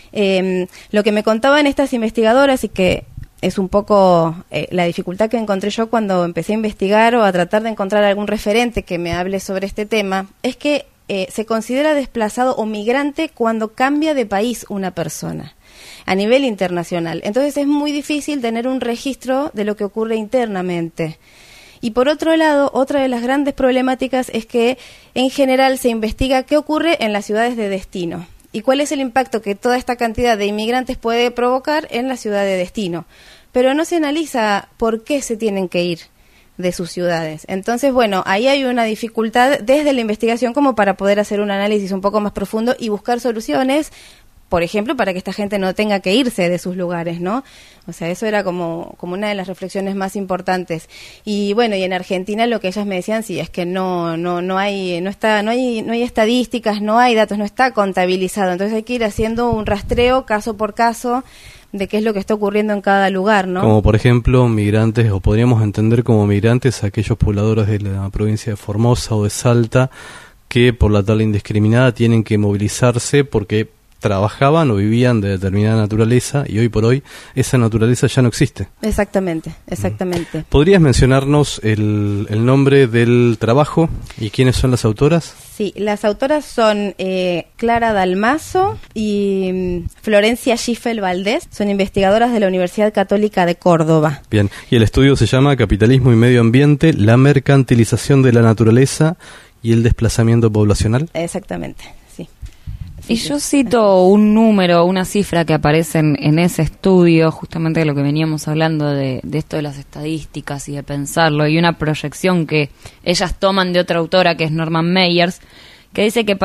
Lo que me contaban estas investigadoras y que es un poco la dificultad que encontré yo cuando empecé a investigar o a tratar de encontrar algún referente que me hable sobre este tema, es que se considera desplazado o migrante cuando cambia de país una persona a nivel internacional. Entonces es muy difícil tener un registro de lo que ocurre internamente. Y por otro lado, otra de las grandes problemáticas es que en general se investiga qué ocurre en las ciudades de destino y cuál es el impacto que toda esta cantidad de inmigrantes puede provocar en la ciudad de destino. Pero no se analiza por qué se tienen que ir de sus ciudades. Entonces, bueno, ahí hay una dificultad desde la investigación como para poder hacer un análisis un poco más profundo y buscar soluciones, por ejemplo, para que esta gente no tenga que irse de sus lugares, ¿no? O sea, eso era como una de las reflexiones más importantes. Y bueno, y en Argentina lo que ellas me decían, sí, es que no hay estadísticas, no hay datos, no está contabilizado. Entonces hay que ir haciendo un rastreo caso por caso de qué es lo que está ocurriendo en cada lugar, ¿no? Como por ejemplo migrantes, o podríamos entender como migrantes aquellos pobladores de la provincia de Formosa o de Salta que por la tala indiscriminada tienen que movilizarse porque trabajaban o vivían de determinada naturaleza y hoy por hoy esa naturaleza ya no existe. Exactamente. ¿Podrías mencionarnos el nombre del trabajo y quiénes son las autoras? Sí, las autoras son Clara Dalmazo y Florencia Schiffel Valdés, son investigadoras de la Universidad Católica de Córdoba. Bien, y el estudio se llama Capitalismo y Medio Ambiente, la mercantilización de la naturaleza y el desplazamiento poblacional. Exactamente, sí. Y yo cito un número, una cifra que aparece en ese estudio, justamente de lo que veníamos hablando de esto de las estadísticas y de pensarlo, y una proyección que ellas toman de otra autora que es Norman Meyers, que dice que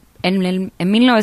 en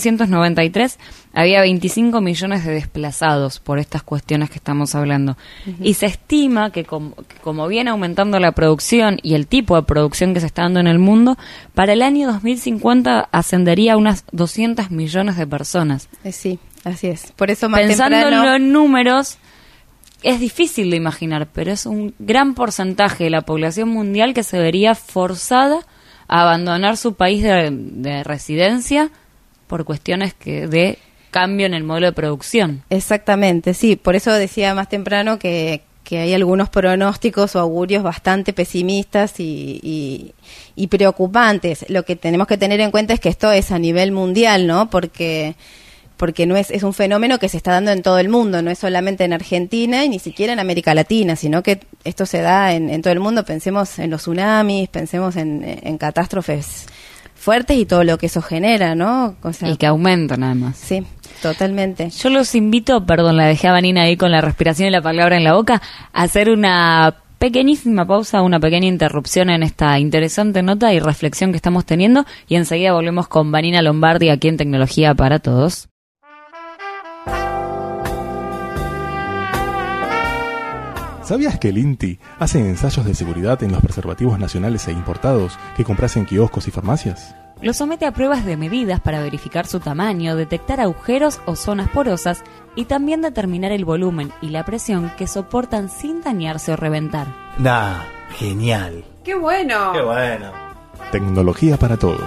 1993 había 25 millones de desplazados por estas cuestiones que estamos hablando. Y se estima que como viene aumentando la producción y el tipo de producción que se está dando en el mundo, para el año 2050 ascendería a unas 200 millones de personas. Sí, así es. Por eso más pensando temprano, en los números, es difícil de imaginar, pero es un gran porcentaje de la población mundial que se vería forzada a abandonar su país de residencia por cuestiones de cambio en el modelo de producción. Exactamente, sí. Por eso decía más temprano que hay algunos pronósticos o augurios bastante pesimistas y preocupantes. Lo que tenemos que tener en cuenta es que esto es a nivel mundial, ¿no? Porque no es un fenómeno que se está dando en todo el mundo, no es solamente en Argentina y ni siquiera en América Latina, sino que esto se da en todo el mundo. Pensemos en los tsunamis, pensemos en catástrofes fuertes y todo lo que eso genera, ¿no? O sea, y que aumentan además. Sí, totalmente. Yo los invito, perdón, la dejé a Vanina ahí con la respiración y la palabra en la boca, a hacer una pequeñísima pausa, una pequeña interrupción en esta interesante nota y reflexión que estamos teniendo, y enseguida volvemos con Vanina Lombardi aquí en Tecnología para Todos. ¿Sabías que el INTI hace ensayos de seguridad en los preservativos nacionales e importados que compras en kioscos y farmacias? Lo somete a pruebas de medidas para verificar su tamaño, detectar agujeros o zonas porosas y también determinar el volumen y la presión que soportan sin dañarse o reventar. ¡Nah! ¡Genial! ¡Qué bueno! ¡Qué bueno! Tecnología para todos.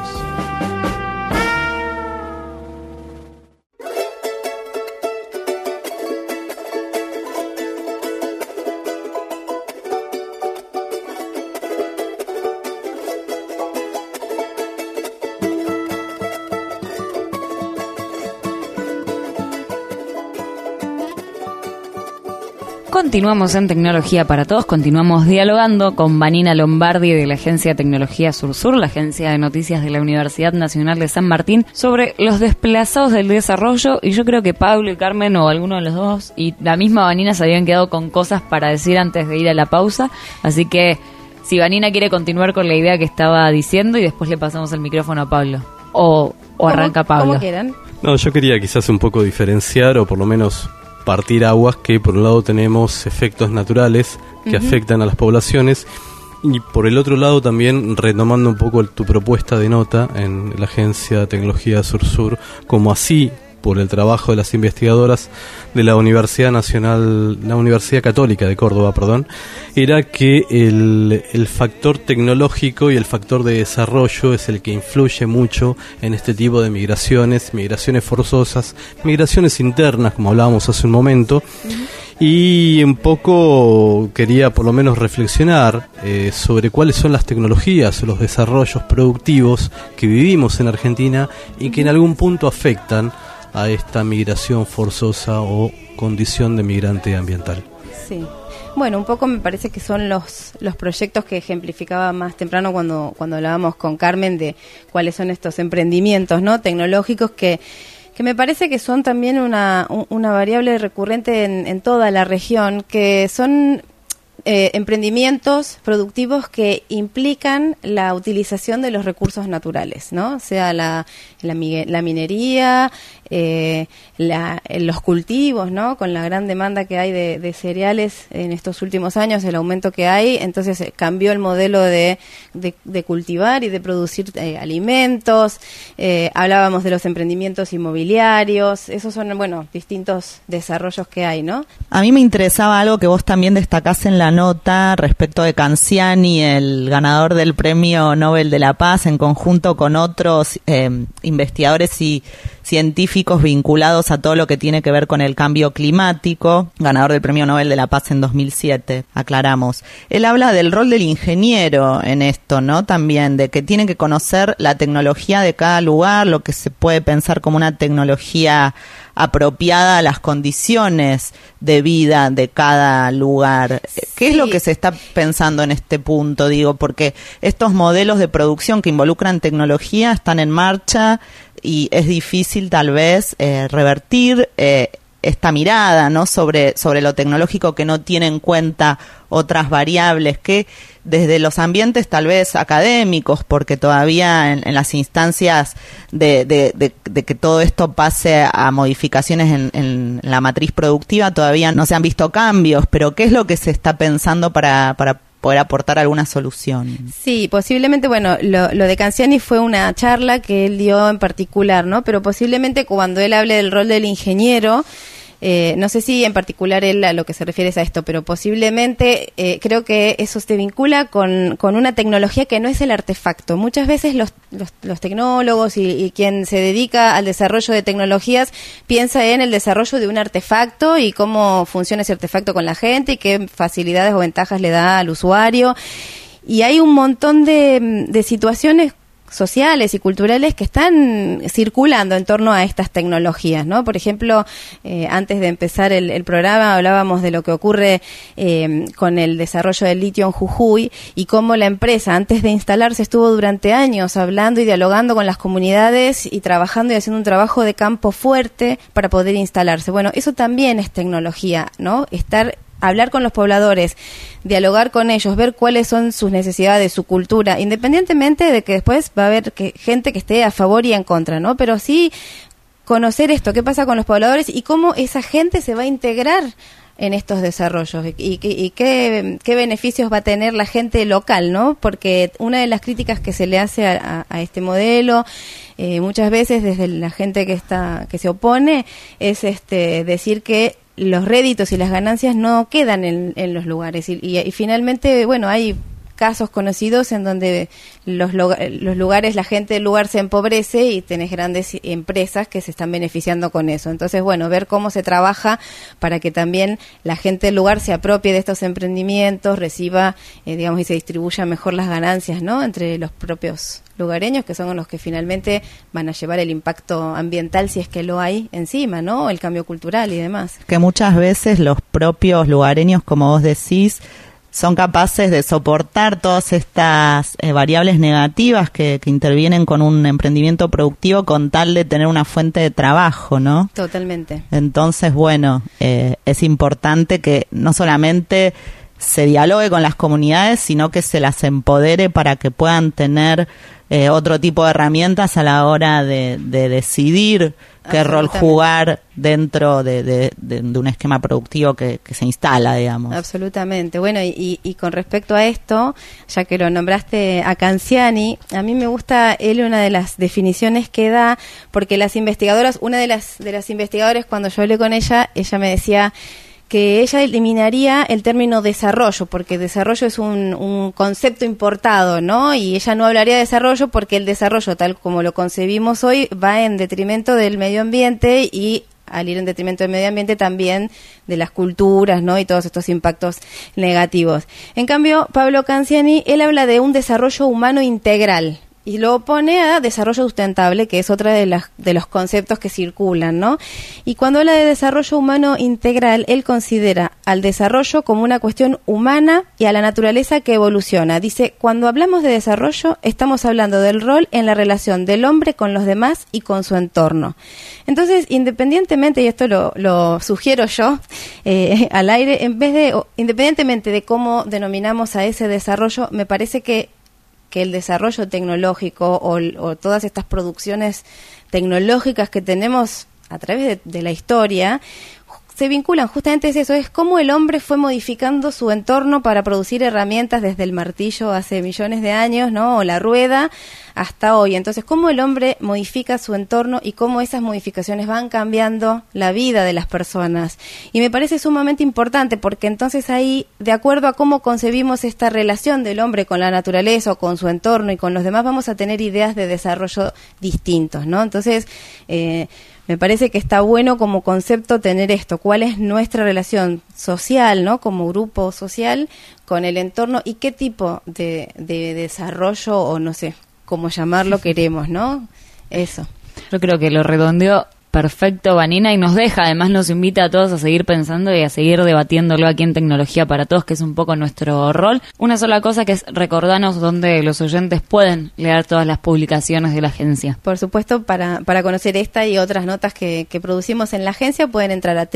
Continuamos en Tecnología para Todos, continuamos dialogando con Vanina Lombardi de la Agencia de Tecnología Sur, la agencia de noticias de la Universidad Nacional de San Martín, sobre los desplazados del desarrollo, y yo creo que Pablo y Carmen, o alguno de los dos, y la misma Vanina se habían quedado con cosas para decir antes de ir a la pausa, así que si Vanina quiere continuar con la idea que estaba diciendo y después le pasamos el micrófono a Pablo, o arranca Pablo. Como quieran. No, yo quería quizás un poco diferenciar, o por lo menos partir aguas, que por un lado tenemos efectos naturales que afectan a las poblaciones, y por el otro lado también retomando un poco tu propuesta de nota en la Agencia de Tecnología Sur, como así por el trabajo de las investigadoras de la Universidad Católica de Córdoba, era que el factor tecnológico y el factor de desarrollo es el que influye mucho en este tipo de migraciones forzosas, migraciones internas, como hablábamos hace un momento. Y un poco quería por lo menos reflexionar sobre cuáles son las tecnologías o los desarrollos productivos que vivimos en Argentina y que en algún punto afectan a esta migración forzosa o condición de migrante ambiental. Sí. Bueno, un poco me parece que son los proyectos que ejemplificaba más temprano cuando hablábamos con Carmen de cuáles son estos emprendimientos, ¿no?, tecnológicos que me parece que son también una variable recurrente en toda la región, que son emprendimientos productivos que implican la utilización de los recursos naturales, ¿no? O sea, la minería, los cultivos, ¿no? Con la gran demanda que hay de cereales en estos últimos años, el aumento que hay, entonces cambió el modelo de cultivar y de producir alimentos. Hablábamos de los emprendimientos inmobiliarios. Esos son, bueno, distintos desarrollos que hay, ¿no? A mí me interesaba algo que vos también destacás en la nota respecto de Canziani, el ganador del Premio Nobel de la Paz, en conjunto con otros investigadores y científicos vinculados a todo lo que tiene que ver con el cambio climático, ganador del Premio Nobel de la Paz en 2007, aclaramos. Él habla del rol del ingeniero en esto, ¿no? También de que tiene que conocer la tecnología de cada lugar, lo que se puede pensar como una tecnología apropiada a las condiciones de vida de cada lugar. ¿Qué es lo que se está pensando en este punto? Digo, porque estos modelos de producción que involucran tecnología están en marcha y es difícil tal vez revertir esta mirada, ¿no?, sobre lo tecnológico que no tiene en cuenta otras variables que desde los ambientes tal vez académicos, porque todavía en las instancias de que todo esto pase a modificaciones en la matriz productiva todavía no se han visto cambios, pero ¿qué es lo que se está pensando para poder aportar alguna solución? Sí, posiblemente, bueno, lo de Canziani fue una charla que él dio en particular, ¿no? Pero posiblemente cuando él hable del rol del ingeniero, No sé si en particular él a lo que se refiere es a esto, pero posiblemente creo que eso se vincula con una tecnología que no es el artefacto. Muchas veces los tecnólogos y quien se dedica al desarrollo de tecnologías piensa en el desarrollo de un artefacto y cómo funciona ese artefacto con la gente y qué facilidades o ventajas le da al usuario. Y hay un montón de situaciones sociales y culturales que están circulando en torno a estas tecnologías, ¿no? Por ejemplo, antes de empezar el programa hablábamos de lo que ocurre con el desarrollo del litio en Jujuy y cómo la empresa antes de instalarse estuvo durante años hablando y dialogando con las comunidades y trabajando y haciendo un trabajo de campo fuerte para poder instalarse. Bueno, eso también es tecnología, ¿no? Hablar con los pobladores, dialogar con ellos, ver cuáles son sus necesidades, su cultura, independientemente de que después va a haber gente que esté a favor y en contra, ¿no? Pero sí conocer esto, qué pasa con los pobladores y cómo esa gente se va a integrar en estos desarrollos y qué beneficios va a tener la gente local, ¿no? Porque una de las críticas que se le hace a este modelo muchas veces desde la gente que se opone es decir que los réditos y las ganancias no quedan en los lugares y finalmente, bueno, hay casos conocidos en donde los lugares, la gente del lugar se empobrece y tenés grandes empresas que se están beneficiando con eso. Entonces, bueno, ver cómo se trabaja para que también la gente del lugar se apropie de estos emprendimientos, reciba, digamos, y se distribuya mejor las ganancias, ¿no? Entre los propios lugareños, que son los que finalmente van a llevar el impacto ambiental, si es que lo hay encima, ¿no? El cambio cultural y demás. Que muchas veces los propios lugareños, como vos decís, son capaces de soportar todas estas variables negativas que intervienen con un emprendimiento productivo con tal de tener una fuente de trabajo, ¿no? Totalmente. Entonces, bueno, es importante que no solamente se dialogue con las comunidades, sino que se las empodere para que puedan tener otro tipo de herramientas a la hora de decidir qué rol jugar dentro de un esquema productivo que se instala, digamos. Absolutamente. Bueno, y con respecto a esto, ya que lo nombraste a Canziani, a mí me gusta él una de las definiciones que da, porque las investigadoras, una de las investigadoras, cuando yo hablé con ella me decía que ella eliminaría el término desarrollo, porque desarrollo es un concepto importado, ¿no? Y ella no hablaría de desarrollo porque el desarrollo, tal como lo concebimos hoy, va en detrimento del medio ambiente y al ir en detrimento del medio ambiente también de las culturas, ¿no? Y todos estos impactos negativos. En cambio, Pablo Canziani, él habla de un desarrollo humano integral. Y lo opone a desarrollo sustentable, que es otra de los conceptos que circulan, ¿no? Y cuando habla de desarrollo humano integral, él considera al desarrollo como una cuestión humana y a la naturaleza que evoluciona. Dice, cuando hablamos de desarrollo, estamos hablando del rol en la relación del hombre con los demás y con su entorno. Entonces, independientemente, y esto lo sugiero yo al aire, independientemente de cómo denominamos a ese desarrollo, me parece que el desarrollo tecnológico o todas estas producciones tecnológicas que tenemos a través de la historia se vinculan justamente eso, es cómo el hombre fue modificando su entorno para producir herramientas desde el martillo hace millones de años, ¿no? O la rueda hasta hoy. Entonces, cómo el hombre modifica su entorno y cómo esas modificaciones van cambiando la vida de las personas. Y me parece sumamente importante porque entonces ahí, de acuerdo a cómo concebimos esta relación del hombre con la naturaleza o con su entorno y con los demás, vamos a tener ideas de desarrollo distintos, ¿no? Entonces, me parece que está bueno como concepto tener esto, cuál es nuestra relación social, ¿no? Como grupo social con el entorno y qué tipo de desarrollo o no sé cómo llamarlo queremos, ¿no? Eso. Yo creo que lo redondeó perfecto, Vanina, y nos deja, además nos invita a todos a seguir pensando y a seguir debatiéndolo aquí en Tecnología para Todos, que es un poco nuestro rol. Una sola cosa que es recordarnos dónde los oyentes pueden leer todas las publicaciones de la agencia. Por supuesto, para conocer esta y otras notas que producimos en la agencia, pueden entrar a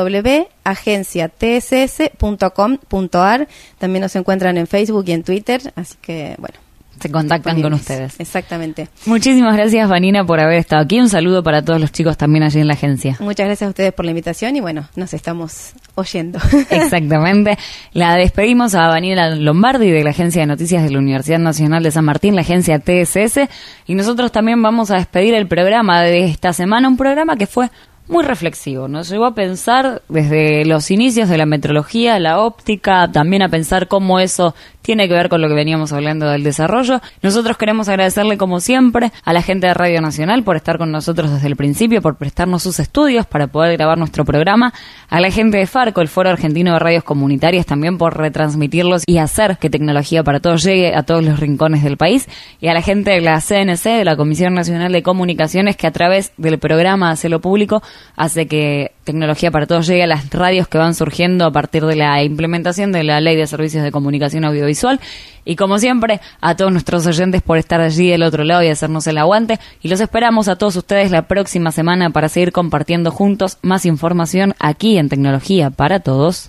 www.agenciatss.com.ar. También nos encuentran en Facebook y en Twitter, así que, bueno. Se contactan con ustedes. Exactamente. Muchísimas gracias, Vanina, por haber estado aquí. Un saludo para todos los chicos también allí en la agencia. Muchas gracias a ustedes por la invitación y bueno, nos estamos oyendo. Exactamente. La despedimos a Vanina Lombardi de la Agencia de Noticias de la Universidad Nacional de San Martín, la agencia TSS, y nosotros también vamos a despedir el programa de esta semana, un programa que fue muy reflexivo. Nos llevó a pensar desde los inicios de la metrología, la óptica, también a pensar cómo eso tiene que ver con lo que veníamos hablando del desarrollo. Nosotros queremos agradecerle, como siempre, a la gente de Radio Nacional por estar con nosotros desde el principio, por prestarnos sus estudios para poder grabar nuestro programa, a la gente de Farco, el Foro Argentino de Radios Comunitarias, también por retransmitirlos y hacer que Tecnología para Todos llegue a todos los rincones del país, y a la gente de la CNC, de la Comisión Nacional de Comunicaciones, que a través del programa Hacelo Público hace que Tecnología para Todos llegue a las radios que van surgiendo a partir de la implementación de la Ley de Servicios de Comunicación Audiovisual. Y como siempre, a todos nuestros oyentes por estar allí del otro lado y hacernos el aguante. Y los esperamos a todos ustedes la próxima semana para seguir compartiendo juntos más información aquí en Tecnología para Todos.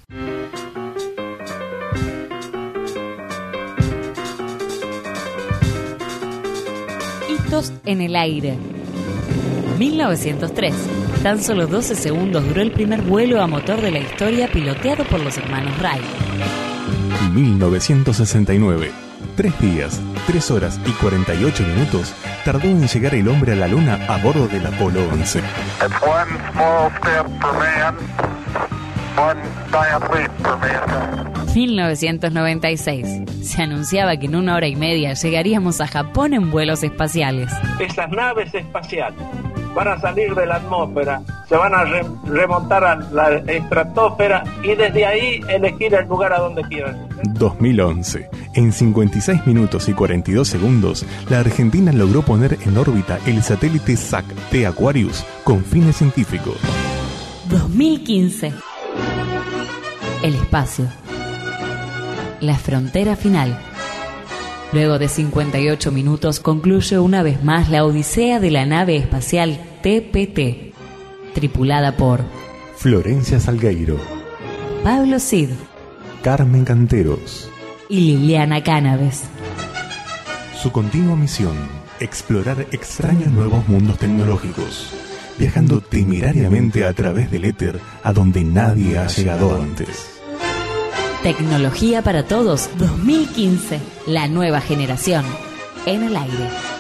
Hitos en el aire. 1903. Tan solo 12 segundos duró el primer vuelo a motor de la historia piloteado por los hermanos Wright. 1969. 3 días, 3 horas y 48 minutos tardó en llegar el hombre a la luna a bordo del Apolo 11. 1996. Se anunciaba que en 1 hora y media llegaríamos a Japón en vuelos espaciales. Esas naves espaciales van a salir de la atmósfera, se van a remontar a la estratosfera y desde ahí elegir el lugar a donde quieran. 2011. En 56 minutos y 42 segundos, la Argentina logró poner en órbita el satélite SAC-T Aquarius con fines científicos. 2015. El espacio. La frontera final. Luego de 58 minutos concluye una vez más la odisea de la nave espacial TPT, tripulada por Florencia Salgueiro, Pablo Cid, Carmen Canteros y Liliana Cánaves. Su continua misión, explorar extraños nuevos mundos tecnológicos, viajando temerariamente a través del éter a donde nadie ha llegado antes. Tecnología para Todos 2015, la nueva generación en el aire.